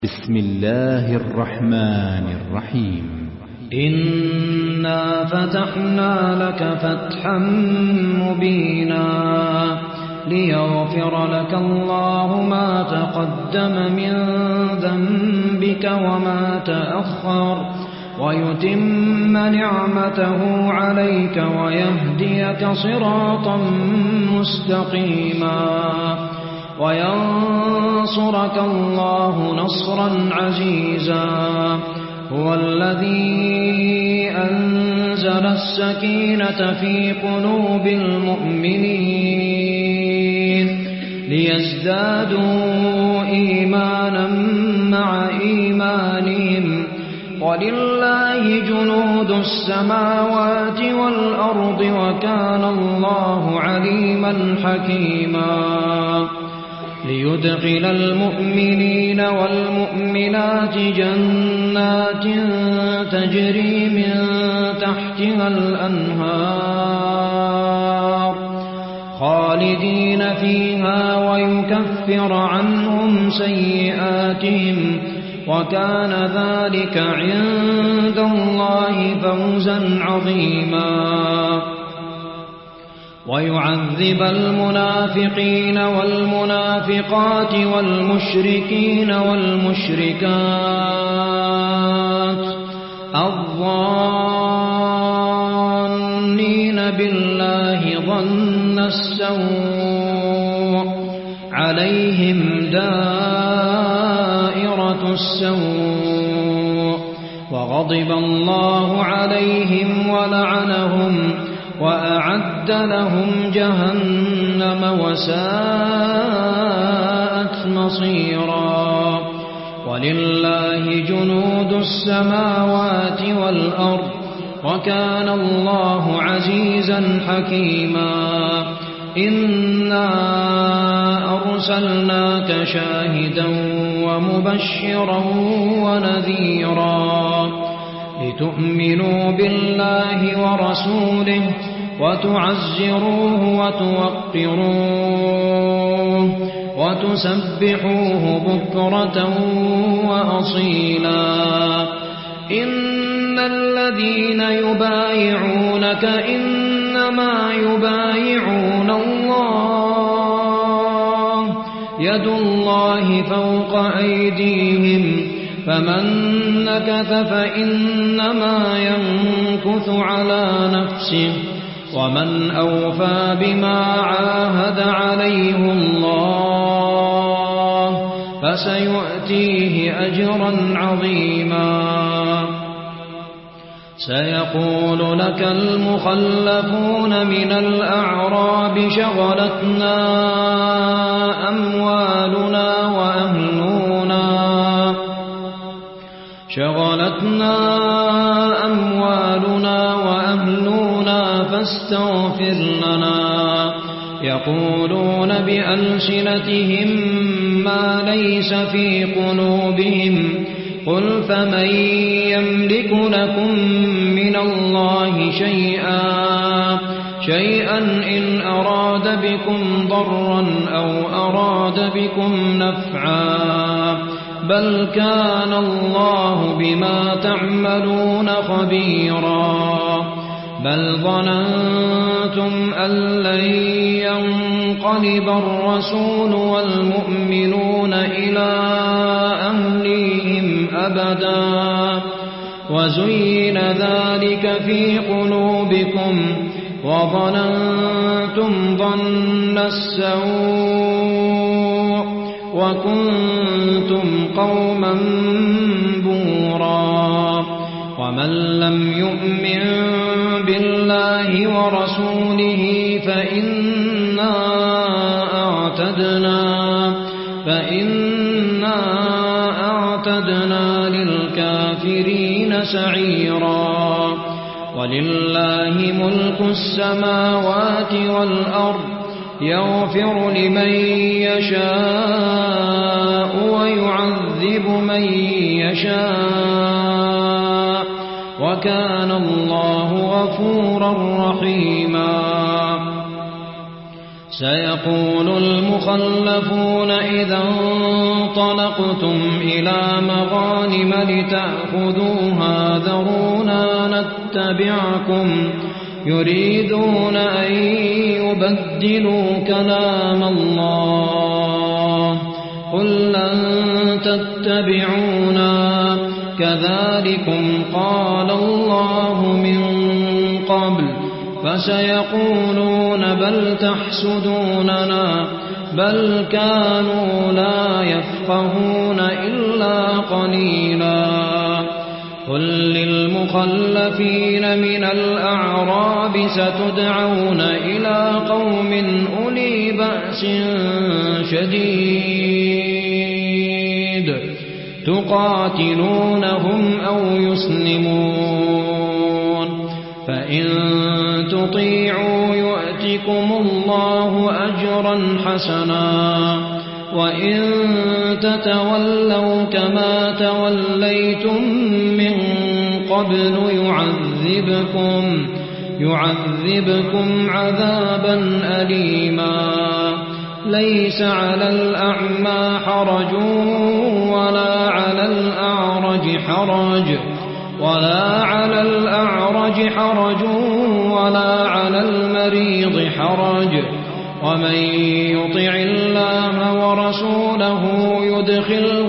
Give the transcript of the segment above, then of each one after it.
بسم الله الرحمن الرحيم. إنا فتحنا لك فتحا مبينا ليغفر لك الله ما تقدم من ذنبك وما تأخر ويتم نعمته عليك ويهديك صراطا مستقيما وينصرك الله نصرا عزيزا. هو الذي أنزل السكينة في قلوب المؤمنين ليزدادوا إيمانا مع إيمانهم ولله جنود السماوات والأرض وكان الله عليما حكيما. ليدخل المؤمنين والمؤمنات جنات تجري من تحتها الأنهار خالدين فيها ويكفر عنهم سيئاتهم وكان ذلك عند الله فوزا عظيما. ويعذب المنافقين والمنافقات والمشركين والمشركات الظانين بالله ظن السوء عليهم دائرة السوء وغضب الله عليهم ولعنهم وأعد لهم جهنم وساءت مصيرا. ولله جنود السماوات والأرض وكان الله عزيزا حكيما. إنا أرسلناك شاهدا ومبشرا ونذيرا لتؤمنوا بالله ورسوله وتعزروه وتوقروه وتسبحوه بكرة وأصيلا. إن الذين يبايعونك إنما يبايعون الله يد الله فوق أيديهم فمن نكث فإنما ينكث على نفسه ومن أوفى بما عاهد عليه الله فسيؤتيه أجرا عظيما. سيقول لك المخلفون من الأعراب شغلتنا أموالنا وأهلنا فاستغفر لنا. يقولون بألسنتهم ما ليس في قلوبهم قل فمن يملك لكم من الله شيئا إن أراد بكم ضرا أو أراد بكم نفعا بل كان الله بما تعملون خبيرا. بل ظننتم أن لن ينقلب الرسول والمؤمنون إلى أهليهم أبدا وزين ذلك في قلوبكم وظننتم ظن السوء وكنتم قوما بورا. ومن لم يؤمن بالله ورسوله فإنا أعتدنا للكافرين سعيرا. ولله ملك السماوات والأرض يغفر لمن يشاء ويعذب من يشاء وكان الله غفورا رحيما. سيقول المخلفون إذا انطلقتم إلى مغانم لتأخذوها ذرونا نتبعكم يريدون أن يبدلوا كلام الله قل لن تتبعونا كذلكم قال الله من قبل فسيقولون بل تحسدوننا بل كانوا لا يفقهون إلا قليلا قل للمخلفين من الأعراب ستدعون إلى قوم أولي بأس شديد تقاتلونهم أو يسلمون فإن تطيعوا يؤتكم الله أجرا حسنا وإن تتولوا كما توليتم من قبل يعذبكم عذابا أليما ليس على الأعمى حرج ولا على الأعرج حرج ولا على المريض حرج ومن يطع الله ورسوله يدخله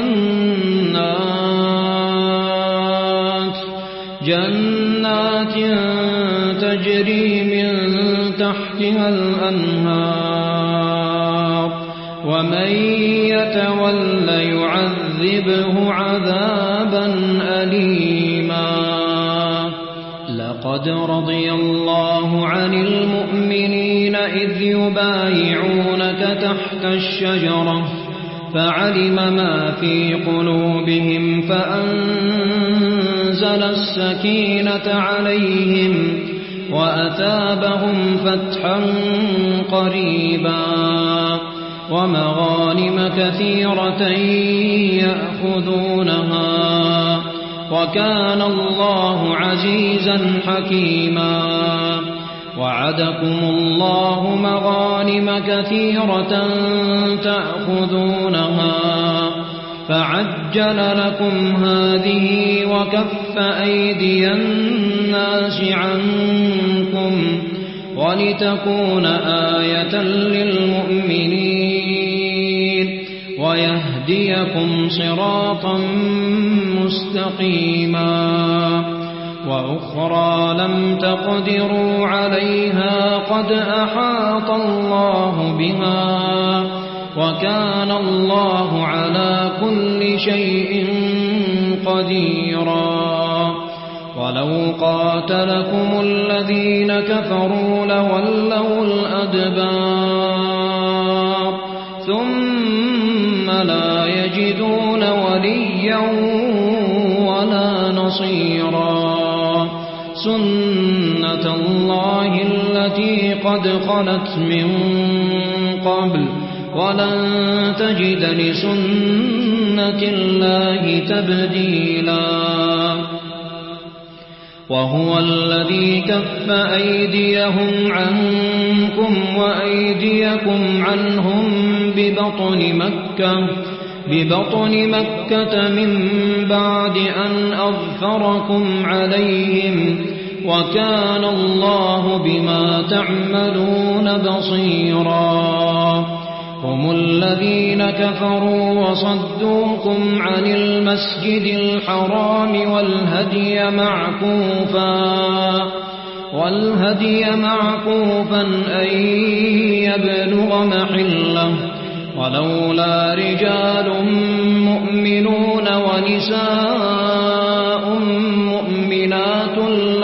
جنات تجري من تحتها الأنهار ومن يتول يعذبه عذابا أليما لقد رضي الله عن المؤمنين إذ يبايعونك تحت الشجرة فعلم ما في قلوبهم فأنزل السكينة عليهم وأثابهم فتحا قريبا ومغانم كثيرة يأخذونها وكان الله عزيزا حكيما وعدكم الله مغانم كثيرة تأخذونها فعجل لكم هذه وكف أيدي الناس عنكم ولتكون آية للمؤمنين ويهديكم صراطا مستقيما وأخرى لم تقدروا عليها قد أحاط الله بها وكان الله على كل شيء قديرا ولو قاتلكم الذين كفروا لولوا الأدبار ثم لا يجدون وليا ولا نصيرا سنة الله التي قد خلت من قبل ولن تجد لسنة الله تبديلا وهو الذي كف أيديهم عنكم وأيديكم عنهم ببطن مكة من بعد أن أظفركم عليهم وكان الله بما تعملون بصيرا هم الذين كفروا وصدوكم عن المسجد الحرام والهدي معكوفا أن يبلغ محله ولولا رجال مؤمنون ونساء مؤمنات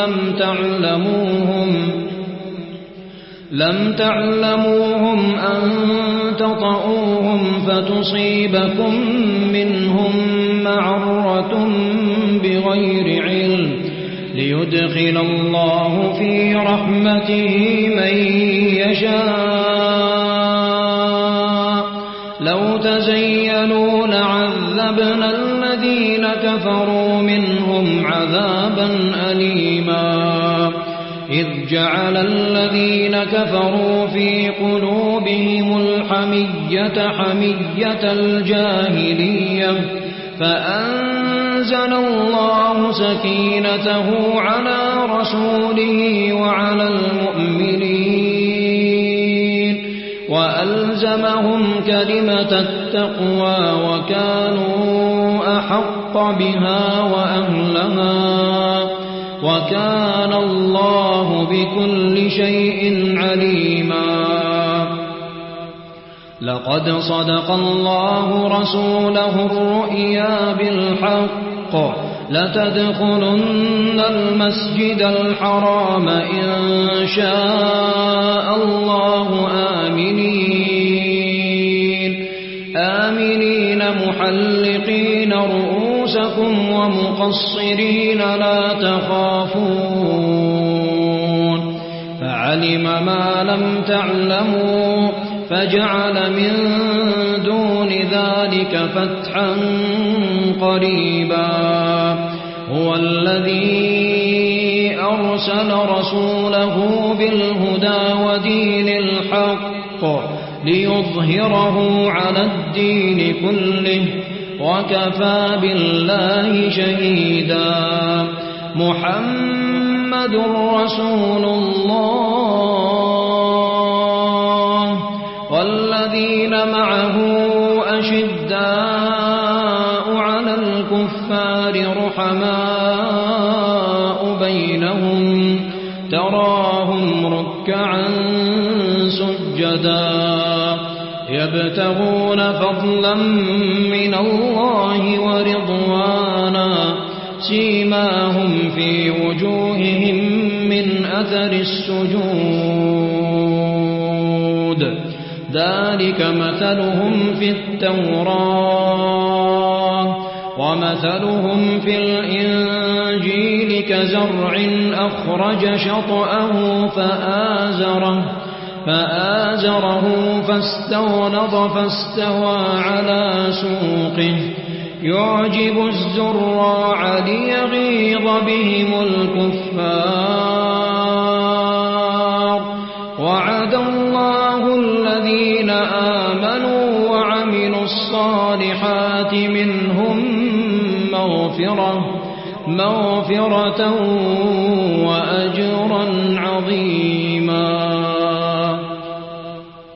لم تعلموهم أن تطؤوهم فتصيبكم منهم معرة بغير علم ليدخل الله في رحمته من يشاء لو تزينوا لعذبنا الذين كفروا منهم عذابا أليما إذ جعل الذين كفروا في قلوبهم الحمية حمية الجاهلية فأنزل الله سكينته على رسوله وعلى المؤمنين وألزمهم كلمة التقوى وكانوا أحق بها وأهلها وكان الله بكل شيء عليما. لقد صدق الله رسوله الرؤيا بالحق لتدخلن المسجد الحرام إن شاء الله آمنين محلقين رؤوسكم ومقصرين لا تخافون فعلم ما لم تعلموا فجعل من دون ذلك فتحا قريبا. هو الذي أرسل رسوله بالهدى ودين الحق ليظهره على الدين كله وكفى بالله شهيدا. محمد رسول الله والذين معه أشداء على الكفار رحماء بينهم تراهم ركعا سجدا يبتغون فضلا من الله ورضوانا سيماهم في وجوههم من أثر السجود ذلك مثلهم في التوراة ومثلهم في الإنجيل كزرع أخرج شطأه فآزره فاستغلظ فاستوى على سوقه يعجب الزراع ليغيظ بهم الكفار. وعد الله الذين آمنوا وعملوا الصالحات منهم مغفرة وأجرا عظيما.